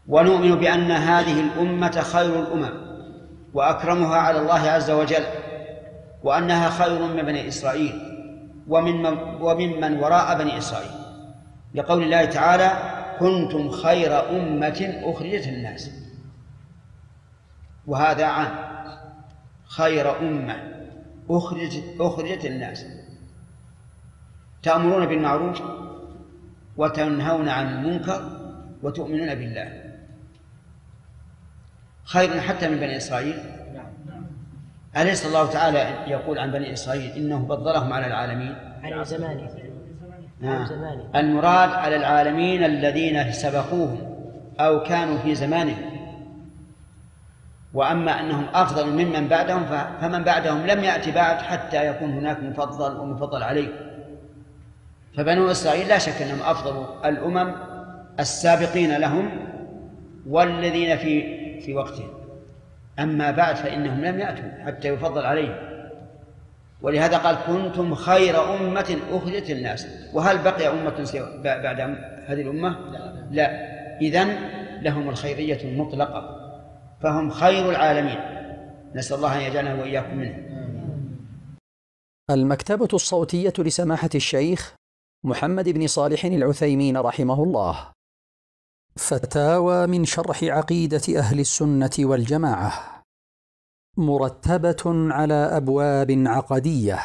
ونؤمن بأن هذه الأمة خير الأمم وأكرمها على الله عز وجل، وأنها خير من بني إسرائيل وممن وراء بني إسرائيل، لقول الله تعالى: كنتم خير أمة أخرجت للناس. وهذا عام، خير أمة أخرجت للناس، تأمرون بالمعروف وتنهون عن المنكر وتؤمنون بالله. خير حتى من بني إسرائيل. أليس الله تعالى يقول عن بني إسرائيل إنه فضلهم على العالمين؟ على زمانه. المراد على العالمين الذين سبقوهم أو كانوا في زمانهم. وأما أنهم أفضل ممن بعدهم فمن بعدهم لم يأتي بعد حتى يكون هناك مفضل ومفضل عليه. فبنو إسرائيل لا شك أنهم أفضل الأمم السابقين لهم والذين في وقتهم. أما بعد فإنهم لم يأتوا حتى يفضل عليهم، ولهذا قال: كنتم خير أمة أخرجت للناس. وهل بقي أمة بعد هذه الأمة؟ لا. إذن لهم الخيرية المطلقة، فهم خير العالمين. نسأل الله أن يجعلنا وإياكم منهم. المكتبة الصوتية لسماحة الشيخ محمد بن صالح العثيمين رحمه الله. فتاوى من شرح عقيدة أهل السنة والجماعة، مرتبة على أبواب عقدية.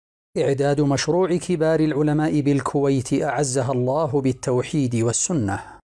إعداد مشروع كبار العلماء بالكويت أعزها الله بالتوحيد والسنة.